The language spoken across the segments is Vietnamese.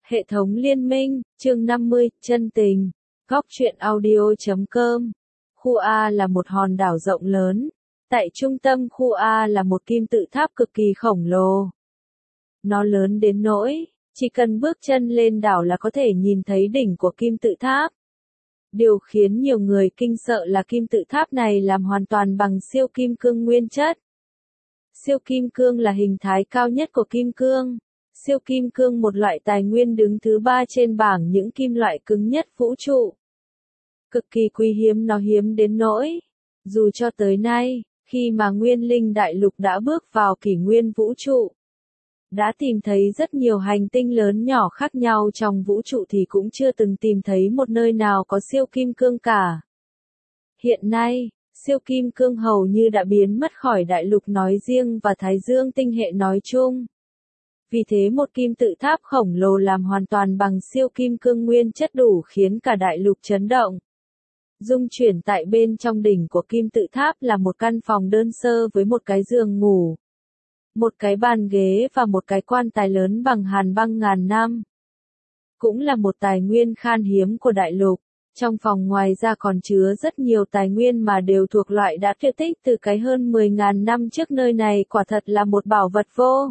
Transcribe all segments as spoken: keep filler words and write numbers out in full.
Hệ thống liên minh, chương năm mươi, chân tình. Góc truyện audio chấm com. Khu A là một hòn đảo rộng lớn. Tại trung tâm khu A là một kim tự tháp cực kỳ khổng lồ. Nó lớn đến nỗi, chỉ cần bước chân lên đảo là có thể nhìn thấy đỉnh của kim tự tháp. Điều khiến nhiều người kinh sợ là kim tự tháp này làm hoàn toàn bằng siêu kim cương nguyên chất. Siêu kim cương là hình thái cao nhất của kim cương. Siêu kim cương một loại tài nguyên đứng thứ ba trên bảng những kim loại cứng nhất vũ trụ. Cực kỳ quý hiếm, nó hiếm đến nỗi, dù cho tới nay, khi mà Nguyên Linh Đại Lục đã bước vào kỷ nguyên vũ trụ, đã tìm thấy rất nhiều hành tinh lớn nhỏ khác nhau trong vũ trụ thì cũng chưa từng tìm thấy một nơi nào có siêu kim cương cả. Hiện nay, siêu kim cương hầu như đã biến mất khỏi đại lục nói riêng và Thái Dương tinh hệ nói chung. Vì thế một kim tự tháp khổng lồ làm hoàn toàn bằng siêu kim cương nguyên chất đủ khiến cả đại lục chấn động. Dung chuyển tại bên trong đỉnh của kim tự tháp là một căn phòng đơn sơ với một cái giường ngủ, một cái bàn ghế và một cái quan tài lớn bằng hàn băng ngàn năm. Cũng là một tài nguyên khan hiếm của đại lục. Trong phòng ngoài ra còn chứa rất nhiều tài nguyên mà đều thuộc loại đã tuyệt tích từ cái hơn mười nghìn năm trước. Nơi này quả thật là một bảo vật vô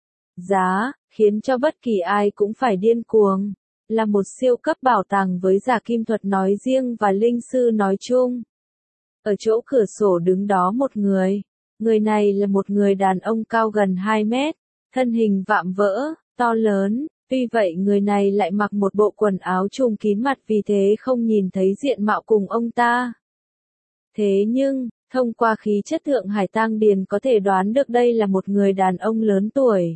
giá, khiến cho bất kỳ ai cũng phải điên cuồng. Là một siêu cấp bảo tàng với giả kim thuật nói riêng và linh sư nói chung. Ở chỗ cửa sổ đứng đó một người. Người này là một người đàn ông cao gần hai mét, thân hình vạm vỡ, to lớn. Tuy vậy người này lại mặc một bộ quần áo trùm kín mặt vì thế không nhìn thấy diện mạo cùng ông ta. Thế nhưng, thông qua khí chất Thượng Hải Tang Điền có thể đoán được đây là một người đàn ông lớn tuổi.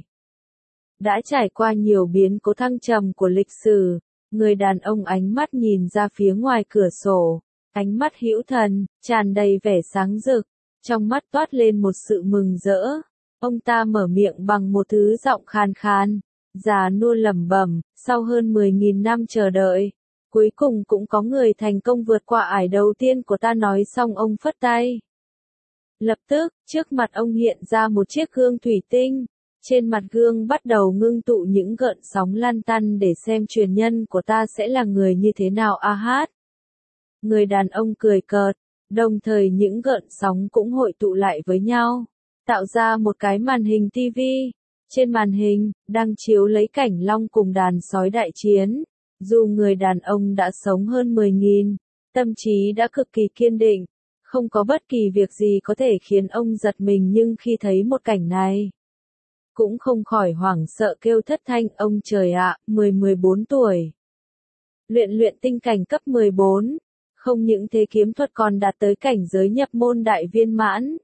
Đã trải qua nhiều biến cố thăng trầm của lịch sử, người đàn ông ánh mắt nhìn ra phía ngoài cửa sổ, ánh mắt hữu thần, tràn đầy vẻ sáng rực, trong mắt toát lên một sự mừng rỡ. Ông ta mở miệng bằng một thứ giọng khan khan, già nua lẩm bẩm, sau hơn mười nghìn năm chờ đợi, cuối cùng cũng có người thành công vượt qua ải đầu tiên của ta. Nói xong ông phất tay. Lập tức, trước mặt ông hiện ra một chiếc gương thủy tinh. Trên mặt gương bắt đầu ngưng tụ những gợn sóng lan tăn để xem truyền nhân của ta sẽ là người như thế nào. A hát. Người đàn ông cười cợt, đồng thời những gợn sóng cũng hội tụ lại với nhau, tạo ra một cái màn hình tivi. Trên màn hình, đang chiếu lấy cảnh long cùng đàn sói đại chiến. Dù người đàn ông đã sống hơn mười nghìn, tâm trí đã cực kỳ kiên định, không có bất kỳ việc gì có thể khiến ông giật mình, nhưng khi thấy một cảnh này, cũng không khỏi hoảng sợ kêu thất thanh, ông trời ạ, mười mười bốn tuổi. Luyện luyện tinh cảnh cấp mười bốn, không những thế kiếm thuật còn đạt tới cảnh giới nhập môn đại viên mãn.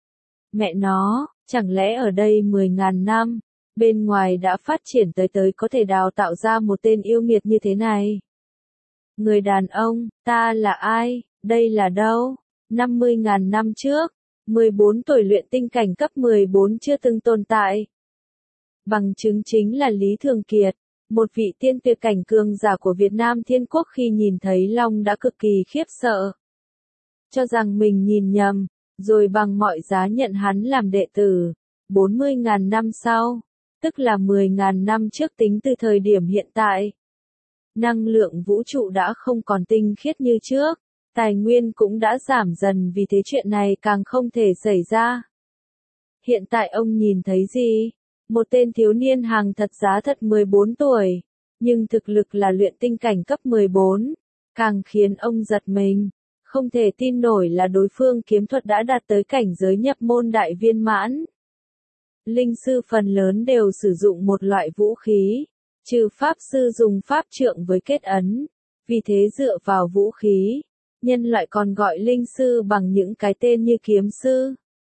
Mẹ nó, chẳng lẽ ở đây mười nghìn năm, bên ngoài đã phát triển tới tới có thể đào tạo ra một tên yêu nghiệt như thế này? Người đàn ông, ta là ai, đây là đâu? năm mươi nghìn năm trước, mười bốn tuổi luyện tinh cảnh cấp mười bốn chưa từng tồn tại. Bằng chứng chính là Lý Thường Kiệt, một vị tiên tuyệt cảnh cường giả của Việt Nam Thiên Quốc, khi nhìn thấy Long đã cực kỳ khiếp sợ. Cho rằng mình nhìn nhầm, rồi bằng mọi giá nhận hắn làm đệ tử. bốn mươi nghìn năm sau, tức là mười nghìn năm trước tính từ thời điểm hiện tại, năng lượng vũ trụ đã không còn tinh khiết như trước, tài nguyên cũng đã giảm dần, vì thế chuyện này càng không thể xảy ra. Hiện tại ông nhìn thấy gì? Một tên thiếu niên hàng thật giá thật mười bốn tuổi, nhưng thực lực là luyện tinh cảnh cấp mười bốn, càng khiến ông giật mình. Không thể tin nổi là đối phương kiếm thuật đã đạt tới cảnh giới nhập môn đại viên mãn. Linh sư phần lớn đều sử dụng một loại vũ khí, trừ pháp sư dùng pháp trượng với kết ấn. Vì thế dựa vào vũ khí, nhân loại còn gọi linh sư bằng những cái tên như kiếm sư,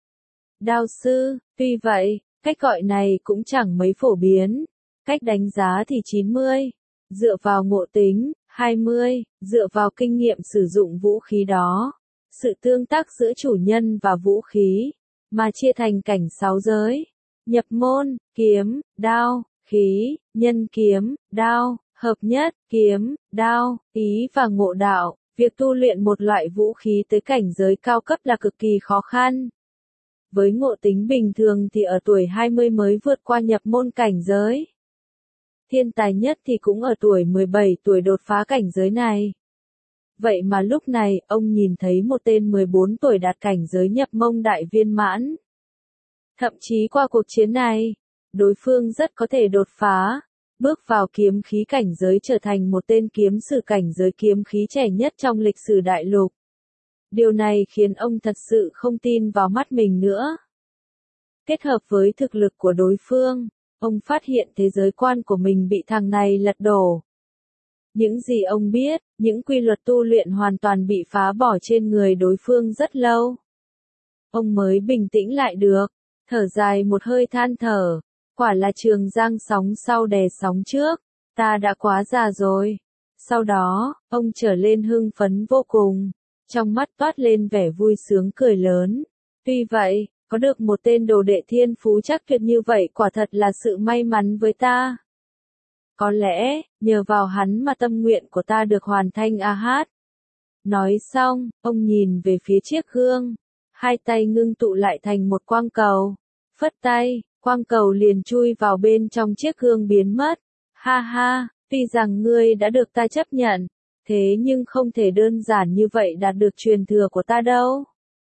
đao sư. Tuy vậy, cách gọi này cũng chẳng mấy phổ biến. Cách đánh giá thì chín mươi, dựa vào ngộ tính, hai mươi, dựa vào kinh nghiệm sử dụng vũ khí đó, sự tương tác giữa chủ nhân và vũ khí, mà chia thành cảnh sáu giới. Nhập môn, kiếm, đao, khí, nhân kiếm, đao, hợp nhất, kiếm, đao, ý và ngộ đạo. Việc tu luyện một loại vũ khí tới cảnh giới cao cấp là cực kỳ khó khăn. Với ngộ tính bình thường thì ở tuổi hai mươi mới vượt qua nhập môn cảnh giới. thiên tài nhất thì cũng ở tuổi mười bảy tuổi đột phá cảnh giới này. Vậy mà lúc này, ông nhìn thấy một tên mười bốn tuổi đạt cảnh giới nhập mông đại viên mãn. Thậm chí qua cuộc chiến này, đối phương rất có thể đột phá, bước vào kiếm khí cảnh giới trở thành một tên kiếm sử cảnh giới kiếm khí trẻ nhất trong lịch sử đại lục. Điều này khiến ông thật sự không tin vào mắt mình nữa. Kết hợp với thực lực của đối phương, ông phát hiện thế giới quan của mình bị thằng này lật đổ. Những gì ông biết, những quy luật tu luyện hoàn toàn bị phá bỏ trên người đối phương rất lâu. Ông mới bình tĩnh lại được, thở dài một hơi than thở, quả là Trường Giang sóng sau đè sóng trước, ta đã quá già rồi. Sau đó, ông trở lên hưng phấn vô cùng, trong mắt toát lên vẻ vui sướng cười lớn. Tuy vậy, có được một tên đồ đệ thiên phú chắc tuyệt như vậy quả thật là sự may mắn với ta. Có lẽ, nhờ vào hắn mà tâm nguyện của ta được hoàn thành a hát. Nói xong, ông nhìn về phía chiếc gương, hai tay ngưng tụ lại thành một quang cầu. Phất tay, quang cầu liền chui vào bên trong chiếc gương biến mất. Ha ha, tuy rằng ngươi đã được ta chấp nhận, thế nhưng không thể đơn giản như vậy đạt được truyền thừa của ta đâu.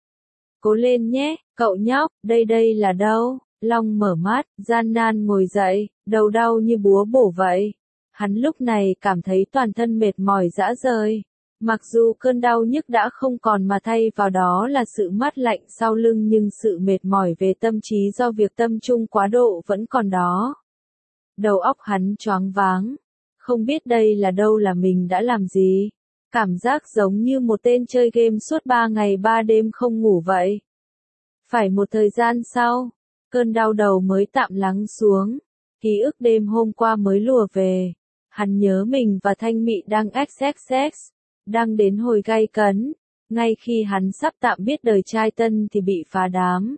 Cố lên nhé, cậu nhóc, đây đây là đâu? Long mở mắt, gian nan ngồi dậy, đầu đau như búa bổ vậy. Hắn lúc này cảm thấy toàn thân mệt mỏi rã rời. Mặc dù cơn đau nhức đã không còn mà thay vào đó là sự mát lạnh sau lưng nhưng sự mệt mỏi về tâm trí do việc tâm trung quá độ vẫn còn đó. Đầu óc hắn choáng váng. Không biết đây là đâu là mình đã làm gì. Cảm giác giống như một tên chơi game suốt ba ngày ba đêm không ngủ vậy. Phải một thời gian sau, cơn đau đầu mới tạm lắng xuống. Ký ức đêm hôm qua mới lùa về. Hắn nhớ mình và Thanh Mị đang xx xx, đang đến hồi gay cấn. Ngay khi hắn sắp tạm biết đời trai tân thì bị phá đám.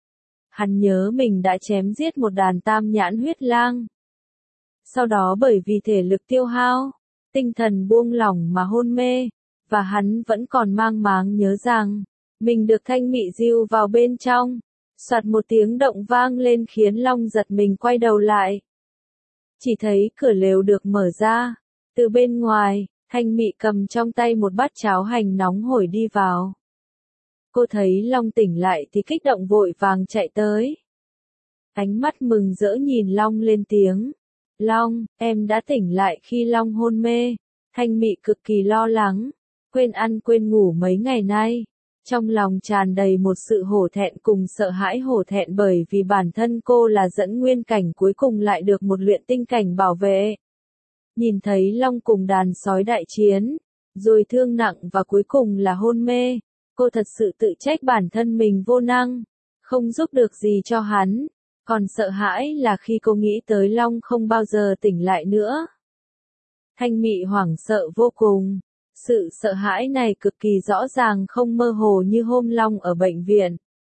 Hắn nhớ mình đã chém giết một đàn tam nhãn huyết lang. Sau đó bởi vì thể lực tiêu hao, tinh thần buông lỏng mà hôn mê, và hắn vẫn còn mang máng nhớ rằng, mình được Thanh Mị dìu vào bên trong. Soạt một tiếng động vang lên khiến Long giật mình quay đầu lại. Chỉ thấy cửa lều được mở ra, từ bên ngoài, Thanh Mị cầm trong tay một bát cháo hành nóng hổi đi vào. Cô thấy Long tỉnh lại thì kích động vội vàng chạy tới. Ánh mắt mừng rỡ nhìn Long lên tiếng. Long, em đã tỉnh lại khi Long hôn mê. Thanh Mị cực kỳ lo lắng, quên ăn quên ngủ mấy ngày nay. Trong lòng tràn đầy một sự hổ thẹn cùng sợ hãi hổ thẹn bởi vì bản thân cô là dẫn nguyên cảnh cuối cùng lại được một luyện tinh cảnh bảo vệ. Nhìn thấy Long cùng đàn sói đại chiến, rồi thương nặng và cuối cùng là hôn mê, cô thật sự tự trách bản thân mình vô năng, không giúp được gì cho hắn, còn sợ hãi là khi cô nghĩ tới Long không bao giờ tỉnh lại nữa. Thanh Mị hoảng sợ vô cùng. Sự sợ hãi này cực kỳ rõ ràng không mơ hồ như hôm Long ở bệnh viện.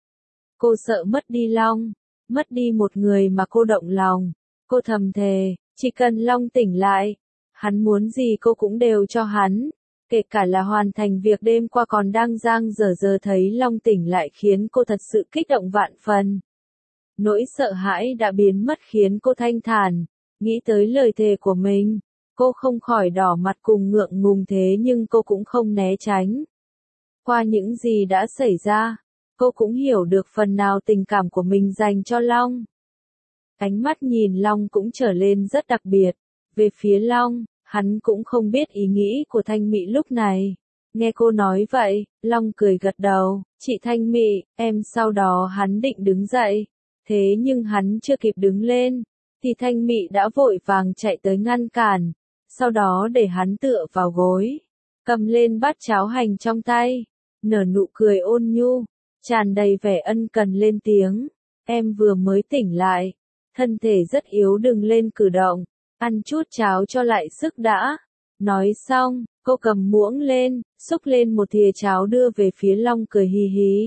Cô sợ mất đi Long, mất đi một người mà cô động lòng. Cô thầm thề, chỉ cần Long tỉnh lại, hắn muốn gì cô cũng đều cho hắn, kể cả là hoàn thành việc đêm qua còn đang dang dở dở. Thấy Long tỉnh lại khiến cô thật sự kích động vạn phần. Nỗi sợ hãi đã biến mất khiến cô thanh thản, nghĩ tới lời thề của mình. Cô không khỏi đỏ mặt cùng ngượng ngùng thế nhưng cô cũng không né tránh. Qua những gì đã xảy ra, cô cũng hiểu được phần nào tình cảm của mình dành cho Long. Ánh mắt nhìn Long cũng trở lên rất đặc biệt. Về phía Long, hắn cũng không biết ý nghĩ của Thanh Mị lúc này. Nghe cô nói vậy, Long cười gật đầu. Chị Thanh Mị, em. Sau đó hắn định đứng dậy. Thế nhưng hắn chưa kịp đứng lên, thì Thanh Mị đã vội vàng chạy tới ngăn cản. Sau đó để hắn tựa vào gối, cầm lên bát cháo hành trong tay, nở nụ cười ôn nhu, tràn đầy vẻ ân cần lên tiếng. Em vừa mới tỉnh lại, thân thể rất yếu đừng lên cử động, ăn chút cháo cho lại sức đã. Nói xong, cô cầm muỗng lên, xúc lên một thìa cháo đưa về phía Long cười hì hí.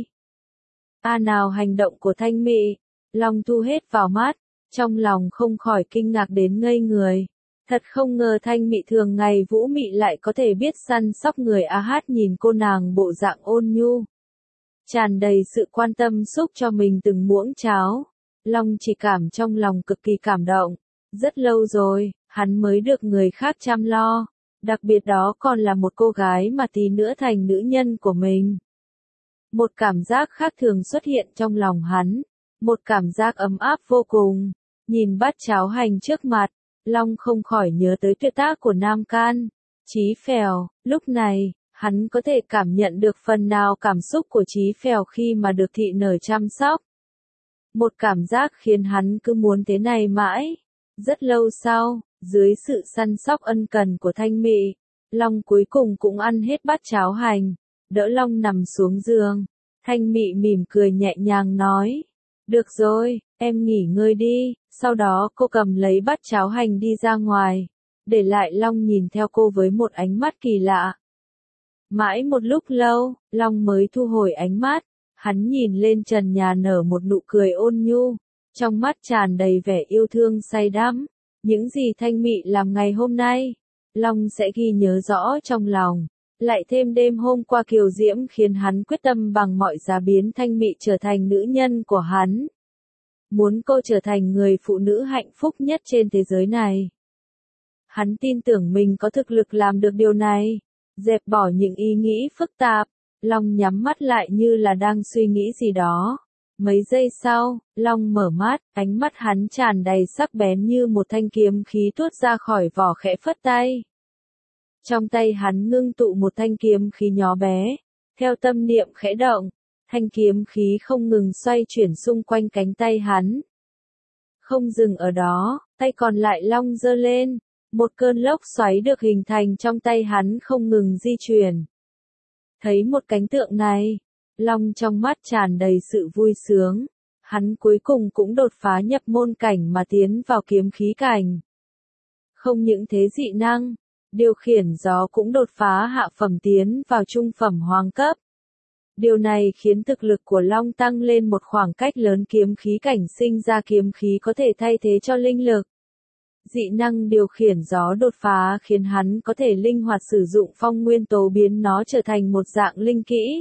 A nào hành động của Thanh Mị, Long thu hết vào mắt, trong lòng không khỏi kinh ngạc đến ngây người. Thật không ngờ Thanh Mị thường ngày vũ mị lại có thể biết săn sóc người a hát. Nhìn cô nàng bộ dạng ôn nhu, tràn đầy sự quan tâm xúc cho mình từng muỗng cháo. Long chỉ cảm trong lòng cực kỳ cảm động. Rất lâu rồi, hắn mới được người khác chăm lo, đặc biệt đó còn là một cô gái mà tí nữa thành nữ nhân của mình. Một cảm giác khác thường xuất hiện trong lòng hắn, một cảm giác ấm áp vô cùng. Nhìn bát cháo hành trước mặt, Long không khỏi nhớ tới tuyệt tác của Nam Can, Chí Phèo. Lúc này, hắn có thể cảm nhận được phần nào cảm xúc của Chí Phèo khi mà được thị nở chăm sóc. Một cảm giác khiến hắn cứ muốn thế này mãi. Rất lâu sau, dưới sự săn sóc ân cần của Thanh Mị, Long cuối cùng cũng ăn hết bát cháo hành, đỡ Long nằm xuống giường. Thanh Mị mỉm cười nhẹ nhàng nói, được rồi, em nghỉ ngơi đi. Sau đó cô cầm lấy bát cháo hành đi ra ngoài, để lại Long nhìn theo cô với một ánh mắt kỳ lạ. Mãi một lúc lâu, Long mới thu hồi ánh mắt, hắn nhìn lên trần nhà nở một nụ cười ôn nhu, trong mắt tràn đầy vẻ yêu thương say đắm. Những gì Thanh Mị làm ngày hôm nay, Long sẽ ghi nhớ rõ trong lòng. Lại thêm đêm hôm qua kiều diễm khiến hắn quyết tâm bằng mọi giá biến Thanh Mị trở thành nữ nhân của hắn. Muốn cô trở thành người phụ nữ hạnh phúc nhất trên thế giới này. Hắn tin tưởng mình có thực lực làm được điều này. Dẹp bỏ những ý nghĩ phức tạp, Long nhắm mắt lại như là đang suy nghĩ gì đó. Mấy giây sau, Long mở mắt, ánh mắt hắn tràn đầy sắc bén như một thanh kiếm khí tuốt ra khỏi vỏ khẽ phất tay. Trong tay hắn ngưng tụ một thanh kiếm khí nhỏ bé, theo tâm niệm khẽ động, thanh kiếm khí không ngừng xoay chuyển xung quanh cánh tay hắn. Không dừng ở đó, tay còn lại Long giơ lên, một cơn lốc xoáy được hình thành trong tay hắn không ngừng di chuyển. Thấy một cảnh tượng này, Long trong mắt tràn đầy sự vui sướng, hắn cuối cùng cũng đột phá nhập môn cảnh mà tiến vào kiếm khí cảnh. Không những thế dị năng, điều khiển gió cũng đột phá hạ phẩm tiến vào trung phẩm hoàng cấp. Điều này khiến thực lực của Long tăng lên một khoảng cách lớn, kiếm khí cảnh sinh ra kiếm khí có thể thay thế cho linh lực. Dị năng điều khiển gió đột phá khiến hắn có thể linh hoạt sử dụng phong nguyên tố biến nó trở thành một dạng linh kỹ.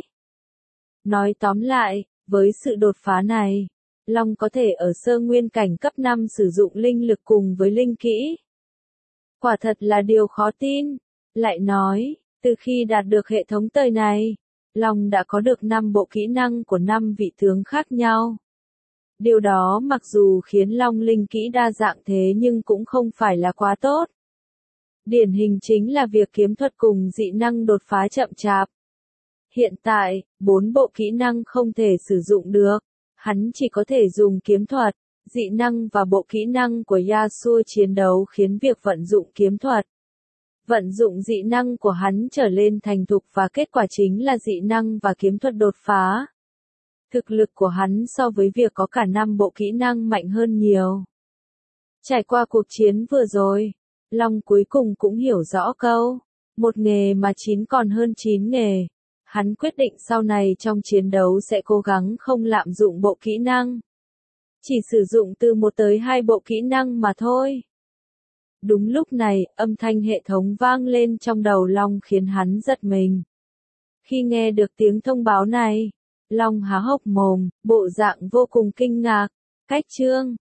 Nói tóm lại, với sự đột phá này, Long có thể ở sơ nguyên cảnh cấp năm sử dụng linh lực cùng với linh kỹ. Quả thật là điều khó tin. Lại nói, từ khi đạt được hệ thống tời này, Long đã có được năm bộ kỹ năng của năm vị tướng khác nhau. Điều đó mặc dù khiến Long linh kỹ đa dạng thế nhưng cũng không phải là quá tốt. Điển hình chính là việc kiếm thuật cùng dị năng đột phá chậm chạp. Hiện tại, bốn bộ kỹ năng không thể sử dụng được. Hắn chỉ có thể dùng kiếm thuật, dị năng và bộ kỹ năng của Yasuo chiến đấu khiến việc vận dụng kiếm thuật, vận dụng dị năng của hắn trở lên thành thục và kết quả chính là dị năng và kiếm thuật đột phá. Thực lực của hắn so với việc có cả năm bộ kỹ năng mạnh hơn nhiều. Trải qua cuộc chiến vừa rồi, Long cuối cùng cũng hiểu rõ câu, một nghề mà chín còn hơn chín nghề. Hắn quyết định sau này trong chiến đấu sẽ cố gắng không lạm dụng bộ kỹ năng. Chỉ sử dụng từ một tới hai bộ kỹ năng mà thôi. Đúng lúc này, âm thanh hệ thống vang lên trong đầu Long khiến hắn giật mình. Khi nghe được tiếng thông báo này, Long há hốc mồm, bộ dạng vô cùng kinh ngạc. Cách chương